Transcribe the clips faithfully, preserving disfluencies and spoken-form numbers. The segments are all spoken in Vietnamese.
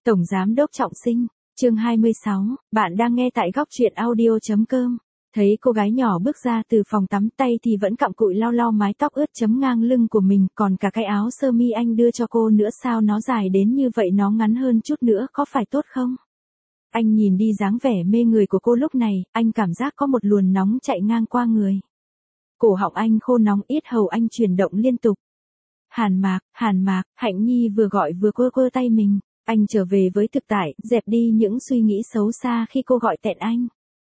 Tổng Giám đốc Trọng Sinh, chương hai mươi sáu, bạn đang nghe tại góc truyện audio.com. Thấy cô gái nhỏ bước ra từ phòng tắm, tay thì vẫn cặm cụi lau lau mái tóc ướt chấm ngang lưng của mình, còn cả cái áo sơ mi anh đưa cho cô nữa, sao nó dài đến như vậy, nó ngắn hơn chút nữa có phải tốt không? Anh nhìn đi dáng vẻ mê người của cô lúc này, anh cảm giác có một luồn nóng chạy ngang qua người. Cổ họng anh khô nóng, yết hầu anh chuyển động liên tục. Hàn Mạc, Hàn Mạc, Hạnh Nhi vừa gọi vừa quơ quơ tay mình. Anh trở về với thực tại, dẹp đi những suy nghĩ xấu xa khi cô gọi tẹn anh.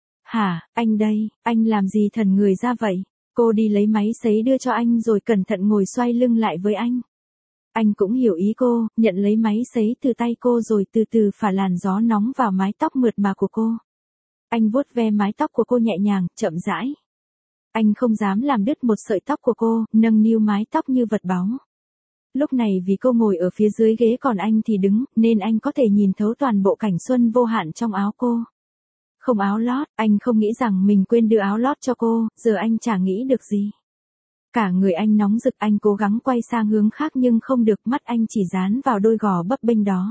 Hả, anh đây, anh làm gì thần người ra vậy? Cô đi lấy máy sấy đưa cho anh rồi cẩn thận ngồi xoay lưng lại với anh. Anh cũng hiểu ý cô, nhận lấy máy sấy từ tay cô rồi từ từ phả làn gió nóng vào mái tóc mượt mà của cô. Anh vuốt ve mái tóc của cô nhẹ nhàng, chậm rãi. Anh không dám làm đứt một sợi tóc của cô, nâng niu mái tóc như vật báu. Lúc này vì cô ngồi ở phía dưới ghế còn anh thì đứng, nên anh có thể nhìn thấu toàn bộ cảnh xuân vô hạn trong áo cô. Không áo lót, anh không nghĩ rằng mình quên đưa áo lót cho cô, giờ anh chả nghĩ được gì. Cả người anh nóng rực, anh cố gắng quay sang hướng khác nhưng không được, mắt anh chỉ dán vào đôi gò bấp bênh đó.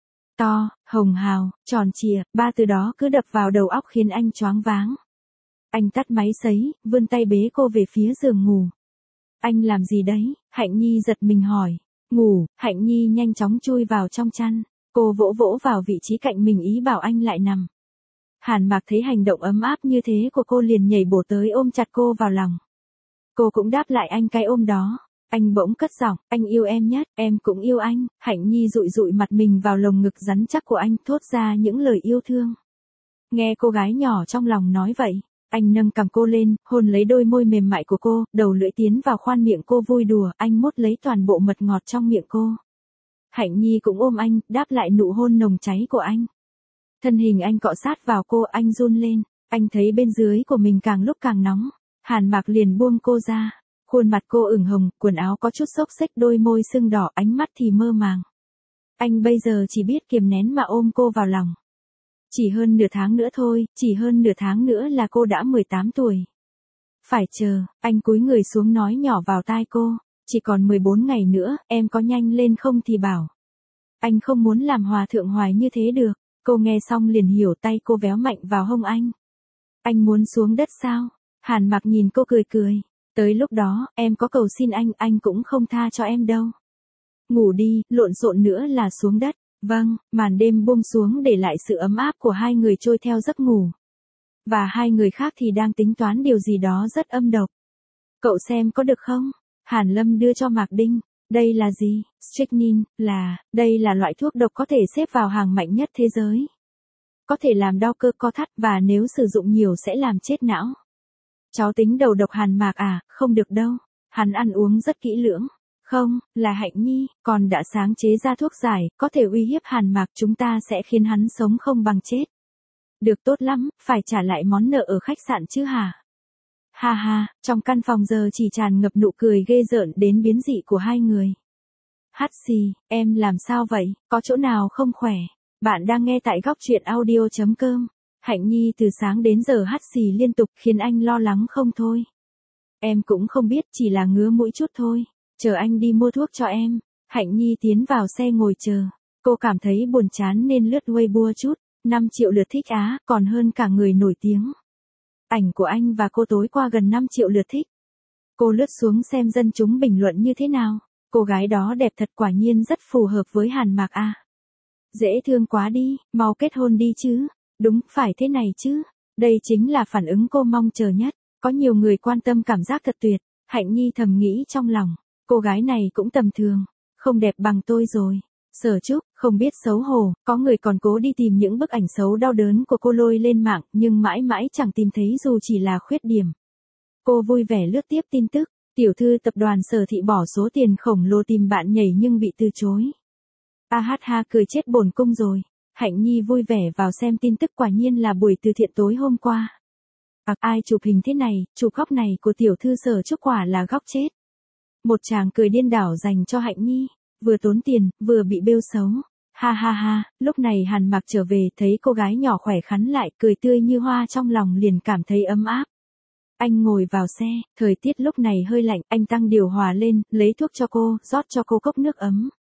To, hồng hào, tròn trịa, ba từ đó cứ đập vào đầu óc khiến anh choáng váng. Anh tắt máy sấy, vươn tay bế cô về phía giường ngủ. Anh làm gì đấy? Hạnh Nhi giật mình hỏi. Ngủ, Hạnh Nhi nhanh chóng chui vào trong chăn. Cô vỗ vỗ vào vị trí cạnh mình ý bảo anh lại nằm. Hàn Mạc thấy hành động ấm áp như thế của cô liền nhảy bổ tới ôm chặt cô vào lòng. Cô cũng đáp lại anh cái ôm đó. Anh bỗng cất giọng, anh yêu em nhất, em cũng yêu anh. Hạnh Nhi dụi dụi mặt mình vào lồng ngực rắn chắc của anh, thốt ra những lời yêu thương. Nghe cô gái nhỏ trong lòng nói vậy. Anh nâng cằm cô lên, hôn lấy đôi môi mềm mại của cô, đầu lưỡi tiến vào khoan miệng cô vui đùa, anh mút lấy toàn bộ mật ngọt trong miệng cô. Hạnh Nhi cũng ôm anh, đáp lại nụ hôn nồng cháy của anh. Thân hình anh cọ sát vào cô, anh run lên, anh thấy bên dưới của mình càng lúc càng nóng. Hàn Mạc liền buông cô ra, khuôn mặt cô ửng hồng, quần áo có chút xốc xếch, đôi môi sưng đỏ, ánh mắt thì mơ màng. Anh bây giờ chỉ biết kiềm nén mà ôm cô vào lòng. Chỉ hơn nửa tháng nữa thôi, chỉ hơn nửa tháng nữa là cô đã mười tám tuổi. Phải chờ, anh cúi người xuống nói nhỏ vào tai cô, chỉ còn mười bốn ngày nữa, em có nhanh lên không thì bảo. Anh không muốn làm hòa thượng hoài như thế được, cô nghe xong liền hiểu, tay cô véo mạnh vào hông anh. Anh muốn xuống đất sao? Hàn Mạc nhìn cô cười cười, tới lúc đó, em có cầu xin anh, anh cũng không tha cho em đâu. Ngủ đi, lộn xộn nữa là xuống đất. Vâng, màn đêm buông xuống để lại sự ấm áp của hai người trôi theo giấc ngủ. Và hai người khác thì đang tính toán điều gì đó rất âm độc. Cậu xem có được không? Hàn Lâm đưa cho Mạc Đinh. Đây là gì? Strychnine, là, đây là loại thuốc độc có thể xếp vào hàng mạnh nhất thế giới. Có thể làm đau cơ co thắt và nếu sử dụng nhiều sẽ làm chết não. Cháu tính đầu độc Hàn Mạc à? Không được đâu. Hắn ăn uống rất kỹ lưỡng. Không, là Hạnh Nhi, còn đã sáng chế ra thuốc giải, có thể uy hiếp Hàn Mạc, chúng ta sẽ khiến hắn sống không bằng chết. Được, tốt lắm, phải trả lại món nợ ở khách sạn chứ hả? Ha ha, trong căn phòng giờ chỉ tràn ngập nụ cười ghê rợn đến biến dị của hai người. Hát xì, em làm sao vậy, có chỗ nào không khỏe? Bạn đang nghe tại góc truyện audio.com. Hạnh Nhi từ sáng đến giờ hát xì liên tục khiến anh lo lắng không thôi. Em cũng không biết, chỉ là ngứa mũi chút thôi. Chờ anh đi mua thuốc cho em. Hạnh Nhi tiến vào xe ngồi chờ. Cô cảm thấy buồn chán nên lướt Weibo chút. năm triệu lượt thích á, còn hơn cả người nổi tiếng. Ảnh của anh và cô tối qua gần năm triệu lượt thích. Cô lướt xuống xem dân chúng bình luận như thế nào. Cô gái đó đẹp thật, quả nhiên rất phù hợp với Hàn Mạc à. Dễ thương quá đi, mau kết hôn đi chứ. Đúng, phải thế này chứ. Đây chính là phản ứng cô mong chờ nhất. Có nhiều người quan tâm, cảm giác thật tuyệt. Hạnh Nhi thầm nghĩ trong lòng. Cô gái này cũng tầm thường, không đẹp bằng tôi rồi. Sở Trúc, không biết xấu hổ, có người còn cố đi tìm những bức ảnh xấu đau đớn của cô lôi lên mạng, nhưng mãi mãi chẳng tìm thấy dù chỉ là khuyết điểm. Cô vui vẻ lướt tiếp tin tức, tiểu thư tập đoàn Sở Thị bỏ số tiền khổng lồ tìm bạn nhảy nhưng bị từ chối. A hát ha, cười chết bổn cung rồi. Hạnh Nhi vui vẻ vào xem tin tức, quả nhiên là buổi từ thiện tối hôm qua. À, ai chụp hình thế này, chụp góc này của tiểu thư Sở Trúc quả là góc chết. Một chàng cười điên đảo dành cho Hạnh Nhi, vừa tốn tiền, vừa bị bêu xấu. Ha ha ha, lúc này Hàn Mạc trở về, thấy cô gái nhỏ khỏe khắn lại, cười tươi như hoa, trong lòng liền cảm thấy ấm áp. Anh ngồi vào xe, thời tiết lúc này hơi lạnh, anh tăng điều hòa lên, lấy thuốc cho cô, rót cho cô cốc nước ấm.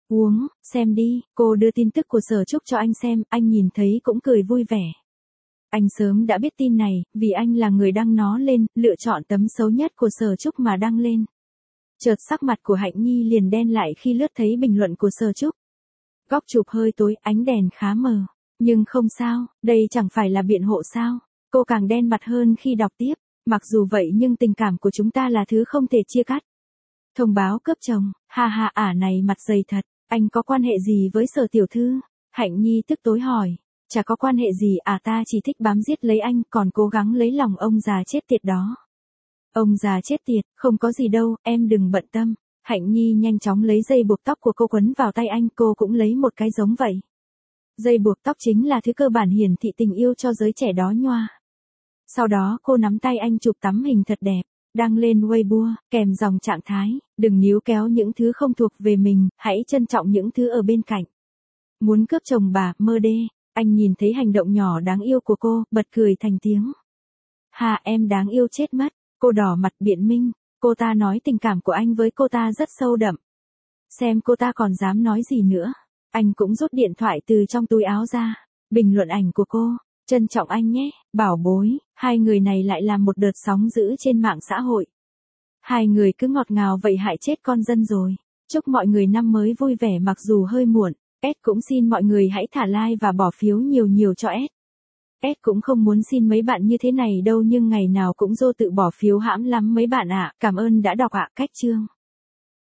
Uống, xem đi, cô đưa tin tức của Sở Trúc cho anh xem, anh nhìn thấy cũng cười vui vẻ. Anh sớm đã biết tin này, vì anh là người đăng nó lên, lựa chọn tấm xấu nhất của Sở Trúc mà đăng lên. Chợt sắc mặt của Hạnh Nhi liền đen lại khi lướt thấy bình luận của Sở Trúc. Góc chụp hơi tối, ánh đèn khá mờ. Nhưng không sao, đây chẳng phải là biện hộ sao. Cô càng đen mặt hơn khi đọc tiếp. Mặc dù vậy nhưng tình cảm của chúng ta là thứ không thể chia cắt. Thông báo cướp chồng, ha ha ả này mặt dày thật. Anh có quan hệ gì với Sở tiểu thư? Hạnh Nhi tức tối hỏi. Chả có quan hệ gì à, ta chỉ thích bám giết lấy anh, còn cố gắng lấy lòng ông già chết tiệt đó. Ông già chết tiệt, không có gì đâu, em đừng bận tâm. Hạnh Nhi nhanh chóng lấy dây buộc tóc của cô quấn vào tay anh, cô cũng lấy một cái giống vậy. Dây buộc tóc chính là thứ cơ bản hiển thị tình yêu cho giới trẻ đó nhoa. Sau đó cô nắm tay anh chụp tấm hình thật đẹp, đăng lên Weibo, kèm dòng trạng thái, đừng níu kéo những thứ không thuộc về mình, hãy trân trọng những thứ ở bên cạnh. Muốn cướp chồng bà, mơ đê. Anh nhìn thấy hành động nhỏ đáng yêu của cô, bật cười thành tiếng. Hà, em đáng yêu chết mất. Cô đỏ mặt biện minh, cô ta nói tình cảm của anh với cô ta rất sâu đậm. Xem cô ta còn dám nói gì nữa. Anh cũng rút điện thoại từ trong túi áo ra, bình luận ảnh của cô. Trân trọng anh nhé, bảo bối. Hai người này lại làm một đợt sóng dữ trên mạng xã hội. Hai người cứ ngọt ngào vậy hại chết con dân rồi. Chúc mọi người năm mới vui vẻ mặc dù hơi muộn. S cũng xin mọi người hãy thả like và bỏ phiếu nhiều nhiều cho S. S cũng không muốn xin mấy bạn như thế này đâu nhưng ngày nào cũng dô tự bỏ phiếu hãm lắm mấy bạn ạ. Cảm ơn đã đọc ạ. Cách chương.